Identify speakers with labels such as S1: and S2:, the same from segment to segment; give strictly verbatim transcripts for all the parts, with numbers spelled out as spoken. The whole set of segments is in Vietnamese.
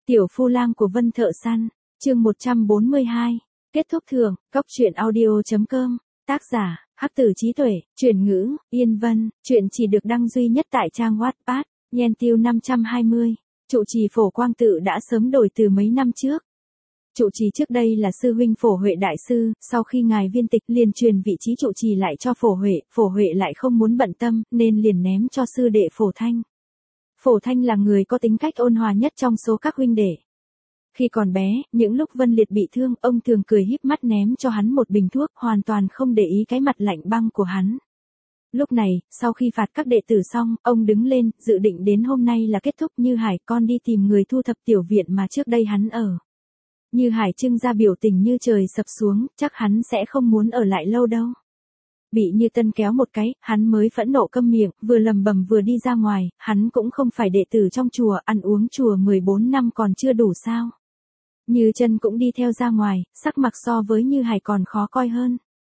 S1: Tiểu phu lang của Vân Thợ Săn, chương một trăm bốn mươi hai, kết thúc thường, góc truyện audio.com, tác giả, Hắc Tử Trí Tuệ, chuyển ngữ, Yên Vân, chuyện chỉ được đăng duy nhất tại trang Wattpad, Yen Tiêu năm trăm hai mươi, trụ trì Phổ Quang Tự đã sớm đổi từ mấy năm trước. Trụ trì trước đây là sư huynh Phổ Huệ đại sư, sau khi ngài viên tịch liền truyền vị trí trụ trì lại cho Phổ Huệ, Phổ Huệ lại không muốn bận tâm, nên liền ném cho sư đệ Phổ Thanh. Phổ Thanh là người có tính cách ôn hòa nhất trong số các huynh đệ. Khi còn bé, những lúc Vân Liệt bị thương, ông thường cười híp mắt ném cho hắn một bình thuốc, hoàn toàn không để ý cái mặt lạnh băng của hắn. Lúc này, sau khi phạt các đệ tử xong, ông đứng lên, dự định đến hôm nay là kết thúc. Như Hải, con đi tìm người thu thập tiểu viện mà trước đây hắn ở. Như Hải trưng ra biểu tình như trời sập xuống, chắc hắn sẽ không muốn ở lại lâu đâu. Bị Như Tân kéo một cái, hắn mới phẫn nộ câm miệng, vừa lầm bầm vừa đi ra ngoài, hắn cũng không phải đệ tử trong chùa, ăn uống chùa mười bốn năm còn chưa đủ sao. Như Chân cũng đi theo ra ngoài, sắc mặt so với Như Hải còn khó coi hơn.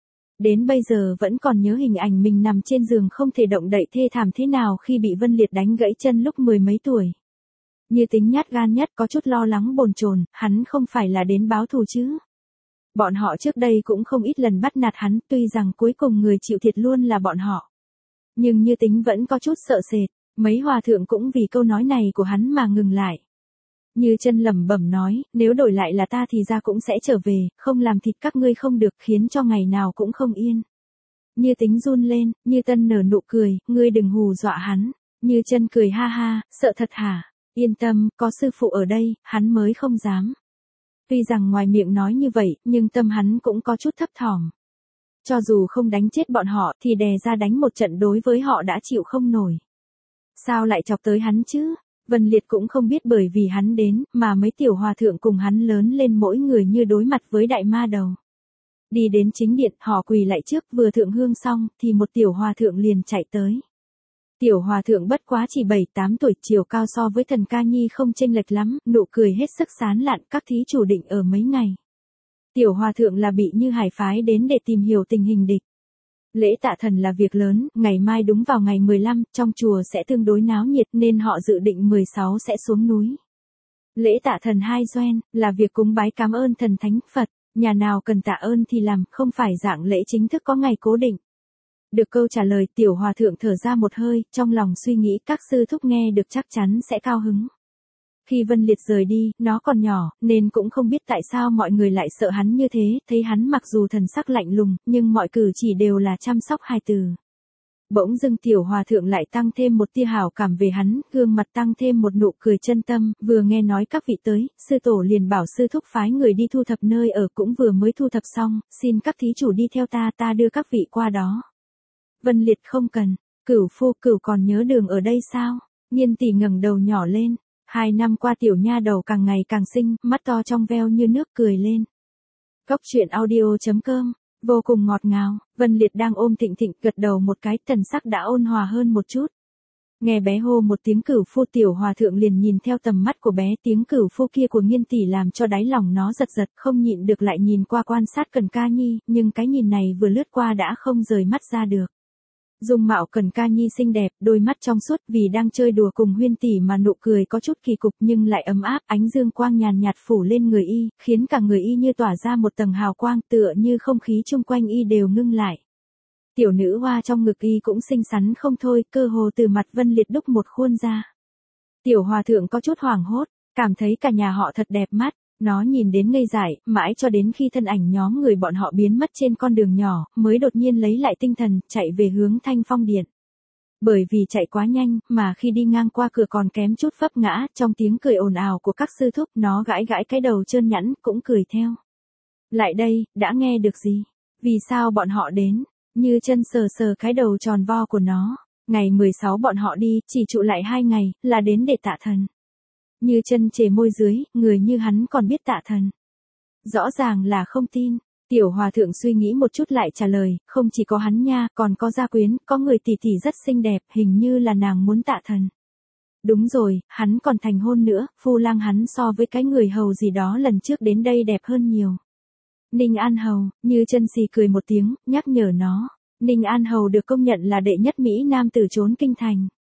S1: Đến bây giờ vẫn còn nhớ hình ảnh mình nằm trên giường không thể động đậy thê thảm thế nào khi bị Vân Liệt đánh gãy chân lúc mười mấy tuổi. Như tính nhát gan nhất có chút lo lắng bồn chồn, hắn không phải là đến báo thù chứ. Bọn họ trước đây cũng không ít lần bắt nạt hắn, tuy rằng cuối cùng người chịu thiệt luôn là bọn họ. Nhưng Như Tính vẫn có chút sợ sệt, mấy hòa thượng cũng vì câu nói này của hắn mà ngừng lại. Như Chân lẩm bẩm nói, nếu đổi lại là ta thì ra cũng sẽ trở về, không làm thịt các ngươi không được, khiến cho ngày nào cũng không yên. Như Tính run lên, Như Tân nở nụ cười, ngươi đừng hù dọa hắn. Như Chân cười ha ha, sợ thật hả? Yên tâm, có sư phụ ở đây, hắn mới không dám. Tuy rằng ngoài miệng nói như vậy, nhưng tâm hắn cũng có chút thấp thỏm. Cho dù không đánh chết bọn họ thì đè ra đánh một trận đối với họ đã chịu không nổi. Sao lại chọc tới hắn chứ? Vân Liệt cũng không biết bởi vì hắn đến, mà mấy tiểu hòa thượng cùng hắn lớn lên mỗi người như đối mặt với đại ma đầu. Đi đến chính điện, họ quỳ lại trước, vừa thượng hương xong, thì một tiểu hòa thượng liền chạy tới. Tiểu hòa thượng bất quá chỉ bảy tám tuổi, chiều cao so với Thần Ca Nhi không chênh lệch lắm, nụ cười hết sức sán lạn, các thí chủ định ở mấy ngày. Tiểu hòa thượng là bị Như Hải phái đến để tìm hiểu tình hình địch. Lễ tạ thần là việc lớn, ngày mai đúng vào ngày mười lăm, trong chùa sẽ tương đối náo nhiệt nên họ dự định mười sáu sẽ xuống núi. Lễ tạ thần hai doen, là việc cúng bái cảm ơn thần thánh Phật, nhà nào cần tạ ơn thì làm, không phải dạng lễ chính thức có ngày cố định. Được câu trả lời, tiểu hòa thượng thở ra một hơi, trong lòng suy nghĩ các sư thúc nghe được chắc chắn sẽ cao hứng. Khi Vân Liệt rời đi, nó còn nhỏ, nên cũng không biết tại sao mọi người lại sợ hắn như thế, thấy hắn mặc dù thần sắc lạnh lùng, nhưng mọi cử chỉ đều là chăm sóc hài từ. Bỗng dưng tiểu hòa thượng lại tăng thêm một tia hảo cảm về hắn, gương mặt tăng thêm một nụ cười chân tâm, vừa nghe nói các vị tới, sư tổ liền bảo sư thúc phái người đi thu thập nơi ở, cũng vừa mới thu thập xong, xin các thí chủ đi theo ta, ta đưa các vị qua đó. Vân Liệt không cần, Cửu phu Cửu còn nhớ đường ở đây sao? Nhiên tỷ ngẩng đầu nhỏ lên. Hai năm qua tiểu nha đầu càng ngày càng xinh, mắt to trong veo như nước, cười lên. Góc truyện audio.com, vô cùng ngọt ngào. Vân Liệt đang ôm Thịnh Thịnh, gật đầu một cái, thần sắc đã ôn hòa hơn một chút. Nghe bé hô một tiếng Cửu phu, tiểu hòa thượng liền nhìn theo tầm mắt của bé, tiếng Cửu phu kia của Nghiên tỷ làm cho đáy lòng nó giật giật, không nhịn được lại nhìn qua quan sát Cần Ca Nhi, nhưng cái nhìn này vừa lướt qua đã không rời mắt ra được. Dung mạo Cần Ca Nhi xinh đẹp, đôi mắt trong suốt, vì đang chơi đùa cùng Huyên tỷ mà nụ cười có chút kỳ cục nhưng lại ấm áp, ánh dương quang nhàn nhạt phủ lên người y, khiến cả người y như tỏa ra một tầng hào quang, tựa như không khí chung quanh y đều ngưng lại. Tiểu nữ hoa trong ngực y cũng xinh xắn không thôi, cơ hồ từ mặt Vân Liệt đúc một khuôn ra. Tiểu hòa thượng có chút hoảng hốt, cảm thấy cả nhà họ thật đẹp mắt. Nó nhìn đến ngây dại, mãi cho đến khi thân ảnh nhóm người bọn họ biến mất trên con đường nhỏ, mới đột nhiên lấy lại tinh thần, chạy về hướng Thanh Phong Điện. Bởi vì chạy quá nhanh, mà khi đi ngang qua cửa còn kém chút vấp ngã, trong tiếng cười ồn ào của các sư thúc, nó gãi gãi cái đầu trơn nhẵn, cũng cười theo. Lại đây, đã nghe được gì? Vì sao bọn họ đến? Như Chân sờ sờ cái đầu tròn vo của nó. Ngày mười sáu bọn họ đi, chỉ trụ lại hai ngày, là đến để tạ thần. Như Chân chề môi dưới, người như hắn còn biết tạ thần. Rõ ràng là không tin. Tiểu hòa thượng suy nghĩ một chút lại trả lời, không chỉ có hắn nha, còn có gia quyến, có người tỷ tỷ rất xinh đẹp, hình như là nàng muốn tạ thần. Đúng rồi, hắn còn thành hôn nữa, phu lang hắn so với cái người hầu gì đó lần trước đến đây đẹp hơn nhiều. Ninh An Hầu, Như Chân xì cười một tiếng, nhắc nhở nó. Ninh An Hầu được công nhận là đệ nhất Mỹ Nam tử trốn kinh thành.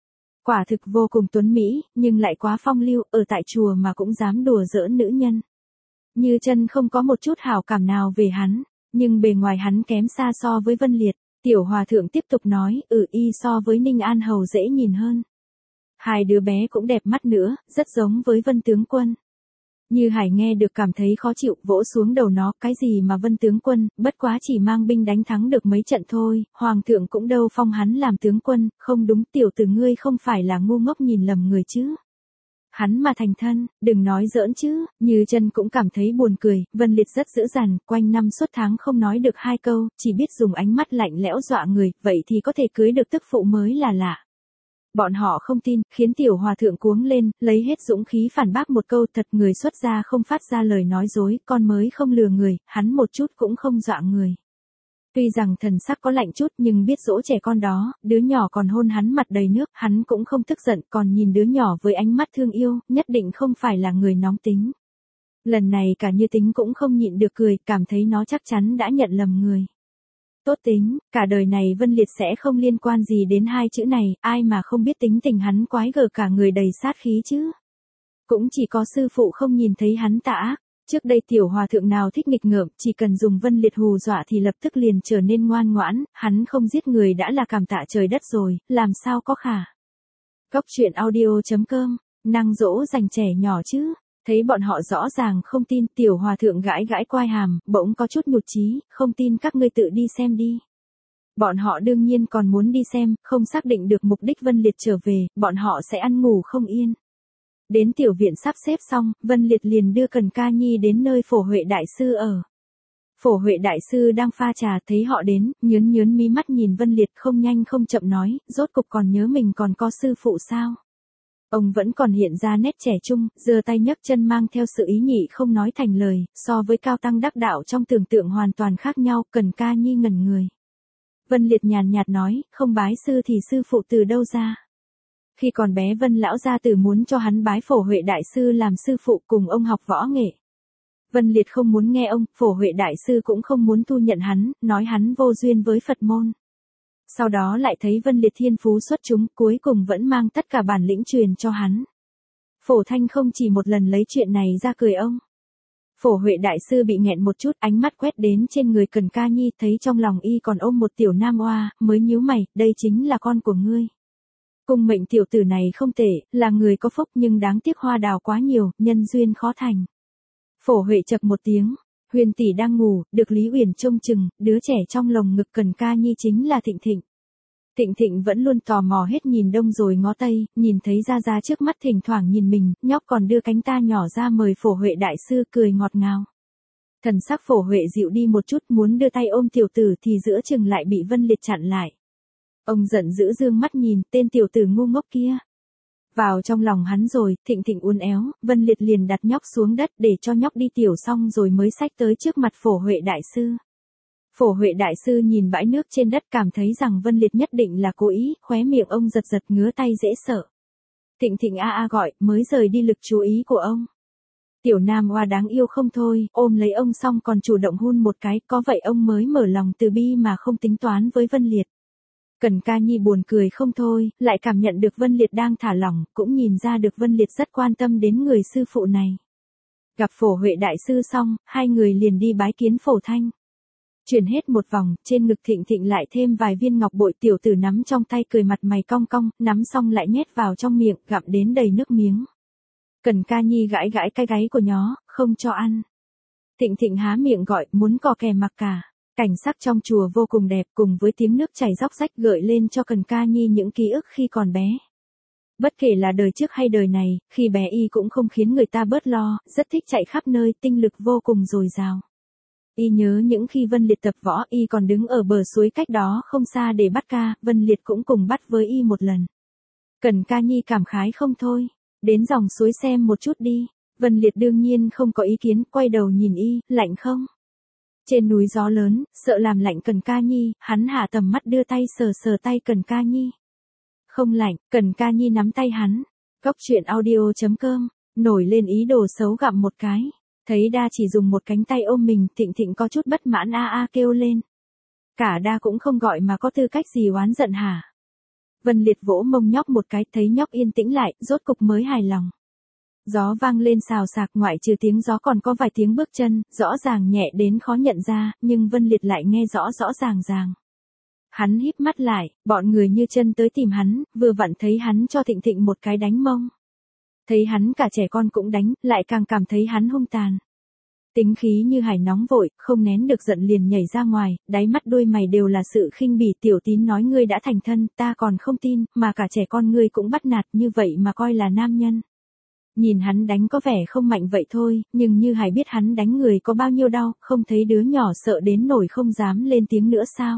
S1: Quả thực vô cùng tuấn mỹ, nhưng lại quá phong lưu, ở tại chùa mà cũng dám đùa giỡn nữ nhân. Như Chân không có một chút hảo cảm nào về hắn, nhưng bề ngoài hắn kém xa so với Vân Liệt. Tiểu hòa thượng tiếp tục nói, ừ y so với Ninh An Hầu dễ nhìn hơn. Hai đứa bé cũng đẹp mắt nữa, rất giống với Vân tướng quân. Như Hải nghe được cảm thấy khó chịu, vỗ xuống đầu nó, cái gì mà Vân tướng quân, bất quá chỉ mang binh đánh thắng được mấy trận thôi, hoàng thượng cũng đâu phong hắn làm tướng quân, không đúng, tiểu tử ngươi không phải là ngu ngốc nhìn lầm người chứ. Hắn mà thành thân, đừng nói giỡn chứ. Như Chân cũng cảm thấy buồn cười, Vân Liệt rất dữ dằn, quanh năm suốt tháng không nói được hai câu, chỉ biết dùng ánh mắt lạnh lẽo dọa người, vậy thì có thể cưới được tức phụ mới là lạ. Bọn họ không tin, khiến tiểu hòa thượng cuống lên, lấy hết dũng khí phản bác một câu, thật người xuất gia không phát ra lời nói dối, con mới không lừa người, hắn một chút cũng không dọa người. Tuy rằng thần sắc có lạnh chút nhưng biết dỗ trẻ con đó, đứa nhỏ còn hôn hắn mặt đầy nước, hắn cũng không tức giận, còn nhìn đứa nhỏ với ánh mắt thương yêu, nhất định không phải là người nóng tính. Lần này cả Như Tính cũng không nhịn được cười, cảm thấy nó chắc chắn đã nhận lầm người. Tốt tính, cả đời này Vân Liệt sẽ không liên quan gì đến hai chữ này, ai mà không biết tính tình hắn quái gở cả người đầy sát khí chứ. Cũng chỉ có sư phụ không nhìn thấy hắn tà ác. Trước đây tiểu hòa thượng nào thích nghịch ngợm, chỉ cần dùng Vân Liệt hù dọa thì lập tức liền trở nên ngoan ngoãn, hắn không giết người đã là cảm tạ trời đất rồi, làm sao có khả. Cốc truyện audio chấm com, năng dỗ dành trẻ nhỏ chứ. Thấy bọn họ rõ ràng không tin, tiểu hòa thượng gãi gãi quai hàm, bỗng có chút nhụt chí, không tin các ngươi tự đi xem đi. Bọn họ đương nhiên còn muốn đi xem, không xác định được mục đích Vân Liệt trở về, bọn họ sẽ ăn ngủ không yên. Đến tiểu viện sắp xếp xong, Vân Liệt liền đưa Cần Ca Nhi đến nơi Phổ Huệ Đại Sư ở. Phổ Huệ Đại Sư đang pha trà thấy họ đến, nhớn nhớn mí mắt nhìn Vân Liệt không nhanh không chậm nói, rốt cục còn nhớ mình còn có sư phụ sao. Ông vẫn còn hiện ra nét trẻ trung, giơ tay nhấc chân mang theo sự ý nhị không nói thành lời, so với cao tăng đắc đạo trong tưởng tượng hoàn toàn khác nhau, Cần Ca Nhi ngẩn người. Vân Liệt nhàn nhạt nói, không bái sư thì sư phụ từ đâu ra. Khi còn bé Vân lão gia tử muốn cho hắn bái Phổ Huệ Đại Sư làm sư phụ cùng ông học võ nghệ. Vân Liệt không muốn nghe ông, Phổ Huệ Đại Sư cũng không muốn thu nhận hắn, nói hắn vô duyên với Phật môn. Sau đó lại thấy Vân Liệt thiên phú xuất chúng, cuối cùng vẫn mang tất cả bản lĩnh truyền cho hắn. Phổ Thanh không chỉ một lần lấy chuyện này ra cười ông. Phổ Huệ Đại Sư bị nghẹn một chút, ánh mắt quét đến trên người Cần Ca Nhi, thấy trong lòng y còn ôm một tiểu nam oa, mới nhíu mày, đây chính là con của ngươi. Cung mệnh tiểu tử này không tệ, là người có phúc nhưng đáng tiếc hoa đào quá nhiều, nhân duyên khó thành. Phổ Huệ chậc một tiếng, Huyền tỷ đang ngủ, được Lý Uyển trông chừng, đứa trẻ trong lồng ngực Cần Ca Nhi chính là Thịnh Thịnh. Thịnh Thịnh vẫn luôn tò mò hết nhìn đông rồi ngó tây, nhìn thấy Gia Gia trước mắt thỉnh thoảng nhìn mình, nhóc còn đưa cánh ta nhỏ ra mời Phổ Huệ Đại Sư cười ngọt ngào. Thần sắc Phổ Huệ dịu đi một chút, muốn đưa tay ôm tiểu tử thì giữa chừng lại bị Vân Liệt chặn lại. Ông giận dữ dương mắt nhìn, tên tiểu tử ngu ngốc kia. Vào trong lòng hắn rồi, Thịnh Thịnh uốn éo, Vân Liệt liền đặt nhóc xuống đất để cho nhóc đi tiểu xong rồi mới xách tới trước mặt Phổ Huệ Đại Sư. Phổ Huệ Đại Sư nhìn bãi nước trên đất cảm thấy rằng Vân Liệt nhất định là cố ý, khóe miệng ông giật giật ngứa tay dễ sợ. Thịnh Thịnh a a gọi, mới rời đi lực chú ý của ông. Tiểu nam oa đáng yêu không thôi, ôm lấy ông xong còn chủ động hôn một cái, có vậy ông mới mở lòng từ bi mà không tính toán với Vân Liệt. Cần Ca Nhi buồn cười không thôi, lại cảm nhận được Vân Liệt đang thả lỏng, cũng nhìn ra được Vân Liệt rất quan tâm đến người sư phụ này. Gặp Phổ Huệ Đại Sư xong, hai người liền đi bái kiến Phổ Thanh. Chuyển hết một vòng, trên ngực Thịnh Thịnh lại thêm vài viên ngọc bội, tiểu tử nắm trong tay cười mặt mày cong cong, nắm xong lại nhét vào trong miệng, gặm đến đầy nước miếng. Cần Ca Nhi gãi gãi cái gáy của nhó, không cho ăn. Thịnh Thịnh há miệng gọi, muốn cò kè mặc cả. Cảnh sắc trong chùa vô cùng đẹp, cùng với tiếng nước chảy róc rách gợi lên cho Cần Ca Nhi những ký ức khi còn bé. Bất kể là đời trước hay đời này, khi bé y cũng không khiến người ta bớt lo, rất thích chạy khắp nơi, tinh lực vô cùng dồi dào. Y nhớ những khi Vân Liệt tập võ, y còn đứng ở bờ suối cách đó không xa để bắt ca, Vân Liệt cũng cùng bắt với y một lần. Cần Ca Nhi cảm khái không thôi, đến dòng suối xem một chút đi. Vân Liệt đương nhiên không có ý kiến, quay đầu nhìn y, lạnh không? Trên núi gió lớn, sợ làm lạnh Cần Ca Nhi, hắn hạ tầm mắt đưa tay sờ sờ tay Cần Ca Nhi. Không lạnh, Cần Ca Nhi nắm tay hắn. Cốc truyện audio chấm com, nổi lên ý đồ xấu gặm một cái. Thấy Đa chỉ dùng một cánh tay ôm mình, Thịnh Thịnh có chút bất mãn a a kêu lên. Cả Đa cũng không gọi mà có tư cách gì oán giận hả? Vân Liệt vỗ mông nhóc một cái, thấy nhóc yên tĩnh lại, rốt cục mới hài lòng. Gió vang lên xào xạc, ngoại trừ tiếng gió còn có vài tiếng bước chân, rõ ràng nhẹ đến khó nhận ra, nhưng Vân Liệt lại nghe rõ rõ ràng ràng. Hắn híp mắt lại, bọn người Như Chân tới tìm hắn, vừa vặn thấy hắn cho Thịnh Thịnh một cái đánh mông. Thấy hắn cả trẻ con cũng đánh, lại càng cảm thấy hắn hung tàn. Tính khí Như Hải nóng vội, không nén được giận liền nhảy ra ngoài, đáy mắt đôi mày đều là sự khinh bỉ. Tiểu Tín nói ngươi đã thành thân, ta còn không tin, mà cả trẻ con ngươi cũng bắt nạt như vậy mà coi là nam nhân. Nhìn hắn đánh có vẻ không mạnh vậy thôi, nhưng Như Hải biết hắn đánh người có bao nhiêu đau, không thấy đứa nhỏ sợ đến nổi không dám lên tiếng nữa sao.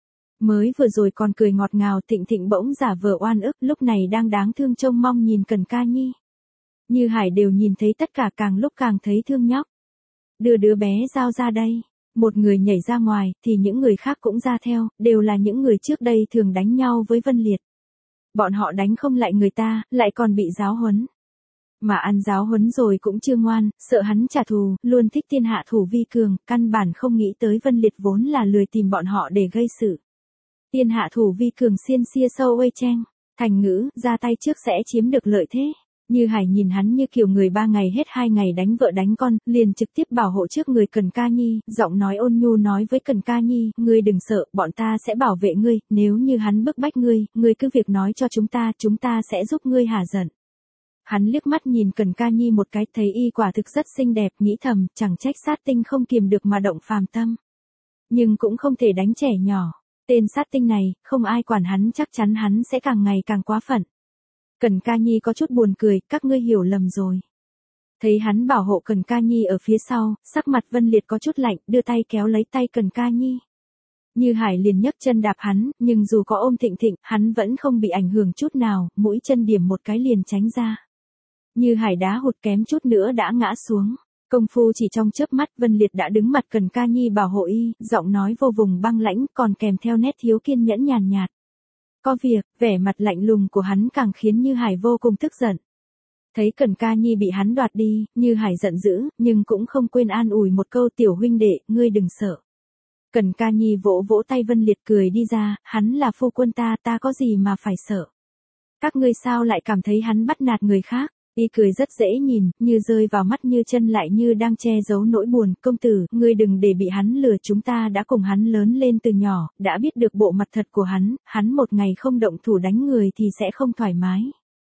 S1: Mới vừa rồi còn cười ngọt ngào, Thịnh Thịnh bỗng giả vờ oan ức, lúc này đang đáng thương trông mong nhìn Cần Ca Nhi. Như Hải đều nhìn thấy tất cả, càng lúc càng thấy thương nhóc. Đưa đứa bé Giao ra đây. Một người nhảy ra ngoài, thì những người khác cũng ra theo, đều là những người trước đây thường đánh nhau với Vân Liệt. Bọn họ đánh không lại người ta, lại còn bị giáo huấn. Mà ăn giáo huấn rồi cũng chưa ngoan, sợ hắn trả thù, luôn thích tiên hạ thủ vi cường, căn bản không nghĩ tới Vân Liệt vốn là lười tìm bọn họ để gây sự. Tiên hạ thủ vi cường xiên xia sâu uê chen, thành ngữ, ra tay trước sẽ chiếm được lợi thế. Như Hải nhìn hắn như kiểu người ba ngày hết hai ngày đánh vợ đánh con, liền trực tiếp bảo hộ trước người Cần Ca Nhi, giọng nói ôn nhu nói với Cần Ca Nhi, ngươi đừng sợ, bọn ta sẽ bảo vệ ngươi, nếu như hắn bức bách ngươi, ngươi cứ việc nói cho chúng ta, chúng ta sẽ giúp ngươi hả giận. Hắn liếc mắt nhìn Cần Ca Nhi một cái, thấy y quả thực rất xinh đẹp, nghĩ thầm, chẳng trách sát tinh không kiềm được mà động phàm tâm. Nhưng cũng không thể đánh trẻ nhỏ, tên sát tinh này, không ai quản hắn, chắc chắn hắn sẽ càng ngày càng quá phận. Cần Ca Nhi có chút buồn cười, các ngươi hiểu lầm rồi. Thấy hắn bảo hộ Cần Ca Nhi ở phía sau, sắc mặt Vân Liệt có chút lạnh, đưa tay kéo lấy tay Cần Ca Nhi. Như Hải liền nhấc chân đạp hắn, nhưng dù có ôm Thịnh Thịnh, hắn vẫn không bị ảnh hưởng chút nào, mũi chân điểm một cái liền tránh ra. Như Hải đá hụt kém chút nữa đã ngã xuống. Công phu chỉ trong chớp mắt, Vân Liệt đã đứng mặt Cần Ca Nhi bảo hộ y, giọng nói vô vùng băng lãnh, còn kèm theo nét thiếu kiên nhẫn nhàn nhạt. Có việc, vẻ mặt lạnh lùng của hắn càng khiến Như Hải vô cùng tức giận. Thấy Cần Ca Nhi bị hắn đoạt đi, Như Hải giận dữ, nhưng cũng không quên an ủi một câu, tiểu huynh đệ, ngươi đừng sợ. Cần Ca Nhi vỗ vỗ tay Vân Liệt cười đi ra, hắn là phu quân ta, ta có gì mà phải sợ. Các ngươi sao lại cảm thấy hắn bắt nạt người khác? Y cười rất dễ nhìn, như rơi vào mắt Như Chân lại như đang che giấu nỗi buồn. Công tử, ngươi đừng để bị hắn lừa, chúng ta đã cùng hắn lớn lên từ nhỏ, đã biết được bộ mặt thật của hắn, hắn một ngày không động thủ đánh người thì sẽ không thoải mái.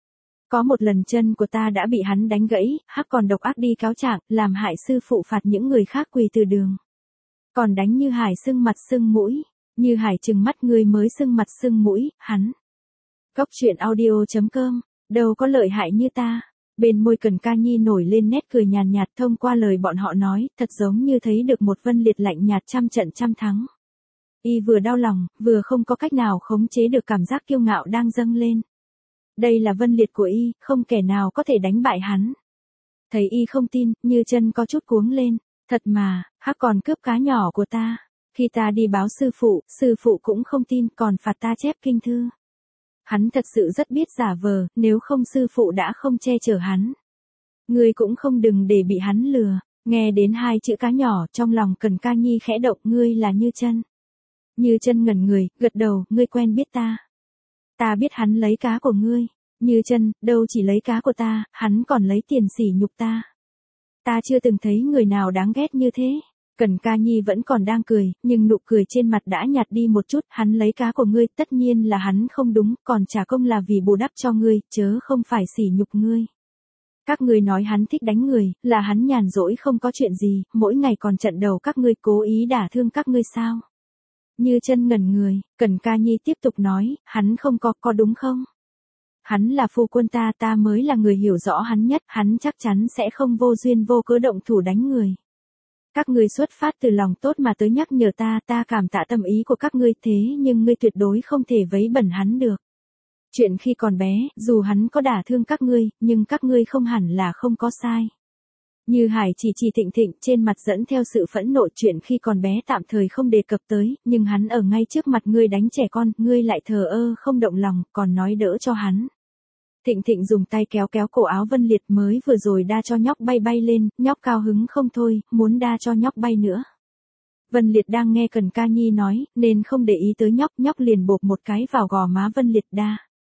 S1: Có một lần chân của ta đã bị hắn đánh gãy, hắc còn độc ác đi cáo trạng, làm hại sư phụ phạt những người khác quỳ từ đường. Còn đánh Như Hải sưng mặt sưng mũi, Như Hải trừng mắt, ngươi mới sưng mặt sưng mũi, hắn. Góc truyện audio chấm com, đâu có lợi hại như ta. Bên môi Cần Ca Nhi nổi lên nét cười nhàn nhạt, thông qua lời bọn họ nói, thật giống như thấy được một Vân Liệt lạnh nhạt trăm trận trăm thắng. Y vừa đau lòng, vừa không có cách nào khống chế được cảm giác kiêu ngạo đang dâng lên. Đây là Vân Liệt của y, không kẻ nào có thể đánh bại hắn. Thấy y không tin, Như Chân có chút cuống lên, thật mà, hắc còn cướp cá nhỏ của ta. Khi ta đi báo sư phụ, sư phụ cũng không tin, còn phạt ta chép kinh thư. Hắn thật sự rất biết giả vờ, nếu không sư phụ đã không che chở hắn. Ngươi cũng không đừng để bị hắn lừa. Nghe đến hai chữ cá nhỏ, trong lòng Cần Ca Nhi khẽ động, ngươi là Như Chân. Như Chân ngẩn người, gật đầu, ngươi quen biết ta. Ta biết hắn lấy cá của ngươi. Như Chân, đâu chỉ lấy cá của ta, hắn còn lấy tiền sỉ nhục ta. Ta chưa từng thấy người nào đáng ghét như thế. Cần Ca Nhi vẫn còn đang cười, nhưng nụ cười trên mặt đã nhạt đi một chút, hắn lấy cá của ngươi, tất nhiên là hắn không đúng, còn trả công là vì bù đắp cho ngươi, chớ không phải sỉ nhục ngươi. Các ngươi nói hắn thích đánh người, là hắn nhàn rỗi không có chuyện gì, mỗi ngày còn trận đầu các ngươi cố ý đả thương các ngươi sao? Như Chân ngẩn người, Cần Ca Nhi tiếp tục nói, hắn không có, có đúng không? Hắn là phu quân ta, ta mới là người hiểu rõ hắn nhất, hắn chắc chắn sẽ không vô duyên vô cớ động thủ đánh người. Các ngươi xuất phát từ lòng tốt mà tới nhắc nhở ta, ta cảm tạ tâm ý của các ngươi, thế nhưng ngươi tuyệt đối không thể vấy bẩn hắn được. Chuyện khi còn bé, dù hắn có đả thương các ngươi, nhưng các ngươi không hẳn là không có sai. Như Hải chỉ chỉ Thịnh Thịnh, trên mặt dẫn theo sự phẫn nộ, chuyện khi còn bé tạm thời không đề cập tới, nhưng hắn ở ngay trước mặt ngươi đánh trẻ con, ngươi lại thờ ơ không động lòng, còn nói đỡ cho hắn. Thịnh Thịnh dùng tay kéo kéo cổ áo Vân Liệt, mới vừa rồi đa cho nhóc bay bay lên, nhóc cao hứng không thôi, muốn đa cho nhóc bay nữa. Vân Liệt đang nghe Cần Ca Nhi nói, nên không để ý tới nhóc, nhóc liền bộp một cái vào gò má Vân Liệt, đa.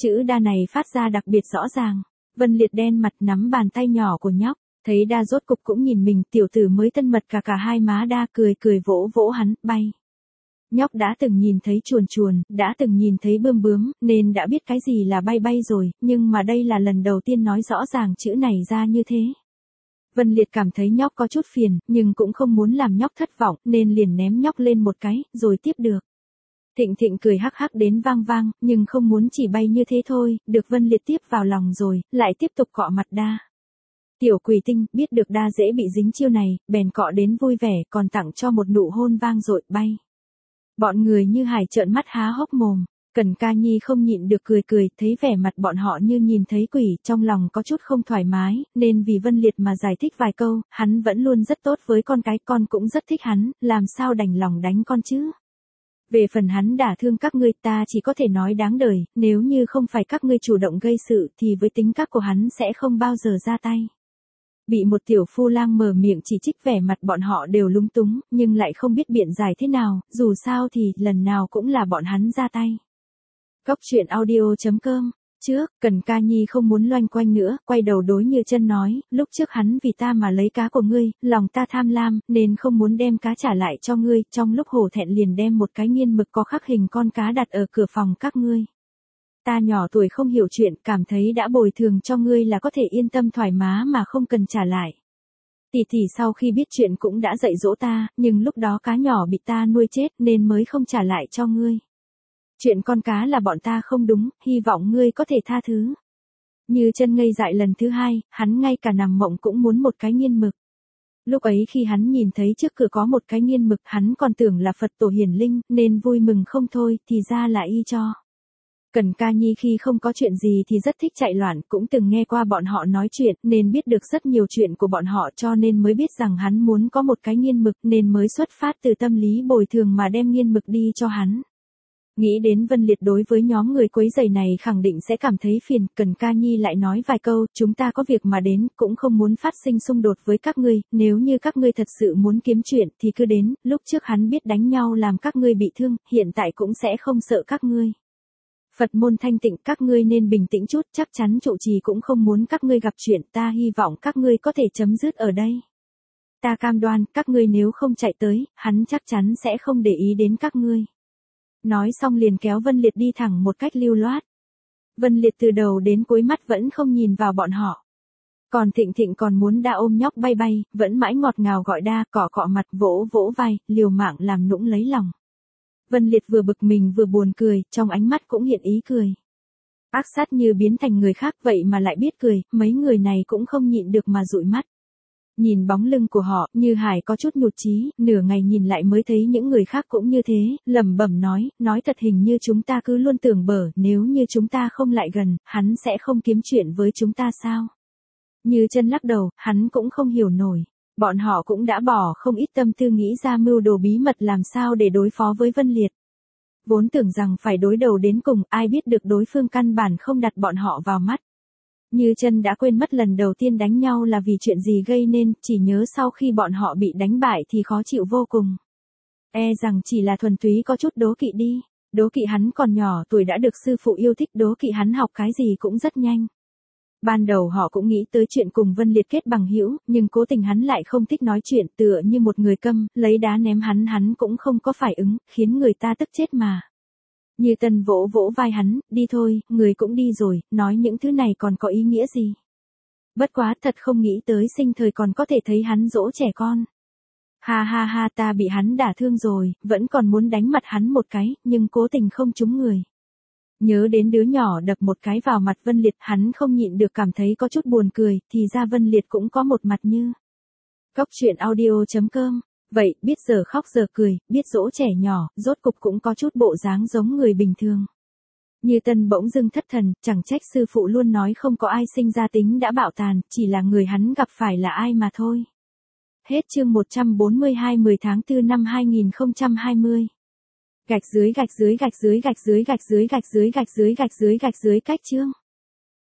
S1: Chữ đa này phát ra đặc biệt rõ ràng. Vân Liệt đen mặt nắm bàn tay nhỏ của nhóc, thấy đa rốt cục cũng nhìn mình, tiểu tử mới thân mật cả cả hai má đa cười cười vỗ vỗ hắn, bay. Nhóc đã từng nhìn thấy chuồn chuồn, đã từng nhìn thấy bươm bướm, nên đã biết cái gì là bay bay rồi, nhưng mà đây là lần đầu tiên nói rõ ràng chữ này ra như thế. Vân Liệt cảm thấy nhóc có chút phiền, nhưng cũng không muốn làm nhóc thất vọng, nên liền ném nhóc lên một cái, rồi tiếp được. Thịnh Thịnh cười hắc hắc đến vang vang, nhưng không muốn chỉ bay như thế thôi, được Vân Liệt tiếp vào lòng rồi, lại tiếp tục cọ mặt đa. Tiểu quỷ tinh, biết được đa dễ bị dính chiêu này, bèn cọ đến vui vẻ, còn tặng cho một nụ hôn vang dội, bay. Bọn người như hải trợn mắt há hốc mồm, Cẩn Ca Nhi không nhịn được cười cười, thấy vẻ mặt bọn họ như nhìn thấy quỷ, trong lòng có chút không thoải mái, nên vì Vân Liệt mà giải thích vài câu, hắn vẫn luôn rất tốt với con cái, con cũng rất thích hắn, làm sao đành lòng đánh con chứ. Về phần hắn đả thương các ngươi, ta chỉ có thể nói đáng đời, nếu như không phải các ngươi chủ động gây sự thì với tính cách của hắn sẽ không bao giờ ra tay. Bị một tiểu phu lang mở miệng chỉ trích, vẻ mặt bọn họ đều lúng túng, nhưng lại không biết biện giải thế nào, dù sao thì lần nào cũng là bọn hắn ra tay. Cóc truyện audio chấm com. Trước, Cẩn Ca Nhi không muốn loanh quanh nữa, quay đầu đối Như Chân nói, lúc trước hắn vì ta mà lấy cá của ngươi, lòng ta tham lam, nên không muốn đem cá trả lại cho ngươi, trong lúc hổ thẹn liền đem một cái nghiên mực có khắc hình con cá đặt ở cửa phòng các ngươi. Ta nhỏ tuổi không hiểu chuyện, cảm thấy đã bồi thường cho ngươi là có thể yên tâm thoải mái mà không cần trả lại. Tỷ tỷ sau khi biết chuyện cũng đã dạy dỗ ta, nhưng lúc đó cá nhỏ bị ta nuôi chết nên mới không trả lại cho ngươi. Chuyện con cá là bọn ta không đúng, hy vọng ngươi có thể tha thứ. Như Chân ngây dại lần thứ hai, hắn ngay cả nằm mộng cũng muốn một cái nghiên mực. Lúc ấy khi hắn nhìn thấy trước cửa có một cái nghiên mực, hắn còn tưởng là Phật tổ hiển linh, nên vui mừng không thôi, thì ra là y cho. Cẩn Ca Nhi khi không có chuyện gì thì rất thích chạy loạn, cũng từng nghe qua bọn họ nói chuyện, nên biết được rất nhiều chuyện của bọn họ, cho nên mới biết rằng hắn muốn có một cái nghiên mực, nên mới xuất phát từ tâm lý bồi thường mà đem nghiên mực đi cho hắn. Nghĩ đến Vân Liệt đối với nhóm người quấy rầy này khẳng định sẽ cảm thấy phiền, Cẩn Ca Nhi lại nói vài câu, chúng ta có việc mà đến, cũng không muốn phát sinh xung đột với các ngươi, nếu như các ngươi thật sự muốn kiếm chuyện thì cứ đến, lúc trước hắn biết đánh nhau làm các ngươi bị thương, hiện tại cũng sẽ không sợ các ngươi. Phật môn thanh tịnh, các ngươi nên bình tĩnh chút, chắc chắn trụ trì cũng không muốn các ngươi gặp chuyện, ta hy vọng các ngươi có thể chấm dứt ở đây. Ta cam đoan, các ngươi nếu không chạy tới, hắn chắc chắn sẽ không để ý đến các ngươi. Nói xong liền kéo Vân Liệt đi thẳng một cách lưu loát. Vân Liệt từ đầu đến cuối mắt vẫn không nhìn vào bọn họ. Còn Thịnh Thịnh còn muốn đa ôm nhóc bay bay, vẫn mãi ngọt ngào gọi đa, cọ cọ mặt, vỗ vỗ vai, liều mạng làm nũng lấy lòng. Vân Liệt vừa bực mình vừa buồn cười, trong ánh mắt cũng hiện ý cười. Ác sát như biến thành người khác vậy mà lại biết cười, mấy người này cũng không nhịn được mà dụi mắt. Nhìn bóng lưng của họ, Như Hải có chút nhụt chí, nửa ngày nhìn lại mới thấy những người khác cũng như thế, lẩm bẩm nói, nói thật hình như chúng ta cứ luôn tưởng bở, nếu như chúng ta không lại gần, hắn sẽ không kiếm chuyện với chúng ta sao? Như Chân lắc đầu, hắn cũng không hiểu nổi. Bọn họ cũng đã bỏ không ít tâm tư nghĩ ra mưu đồ bí mật làm sao để đối phó với Vân Liệt. Vốn tưởng rằng phải đối đầu đến cùng, ai biết được đối phương căn bản không đặt bọn họ vào mắt. Như Chân đã quên mất lần đầu tiên đánh nhau là vì chuyện gì gây nên, chỉ nhớ sau khi bọn họ bị đánh bại thì khó chịu vô cùng. E rằng chỉ là thuần túy có chút đố kỵ đi, đố kỵ hắn còn nhỏ tuổi đã được sư phụ yêu thích, đố kỵ hắn học cái gì cũng rất nhanh. Ban đầu họ cũng nghĩ tới chuyện cùng Vân Liệt kết bằng hữu, nhưng cố tình hắn lại không thích nói chuyện, tựa như một người câm, lấy đá ném hắn hắn cũng không có phản ứng, khiến người ta tức chết mà. Như Tân vỗ vỗ vai hắn, đi thôi, người cũng đi rồi, nói những thứ này còn có ý nghĩa gì. Bất quá thật không nghĩ tới sinh thời còn có thể thấy hắn dỗ trẻ con. Ha ha ha, ta bị hắn đả thương rồi, vẫn còn muốn đánh mặt hắn một cái, nhưng cố tình không trúng người. Nhớ đến đứa nhỏ đập một cái vào mặt Vân Liệt, hắn không nhịn được cảm thấy có chút buồn cười, thì ra Vân Liệt cũng có một mặt như. Cóc truyện audio chấm com. Vậy, biết giờ khóc giờ cười, biết dỗ trẻ nhỏ, rốt cục cũng có chút bộ dáng giống người bình thường. Như Tân bỗng dưng thất thần, chẳng trách sư phụ luôn nói không có ai sinh ra tính đã bạo tàn, chỉ là người hắn gặp phải là ai mà thôi. Hết chương một trăm bốn mươi hai mười tháng tư năm hai nghìn không trăm hai mươi. Gạch dưới gạch dưới gạch dưới gạch dưới gạch dưới gạch dưới gạch dưới gạch dưới gạch dưới cách chương.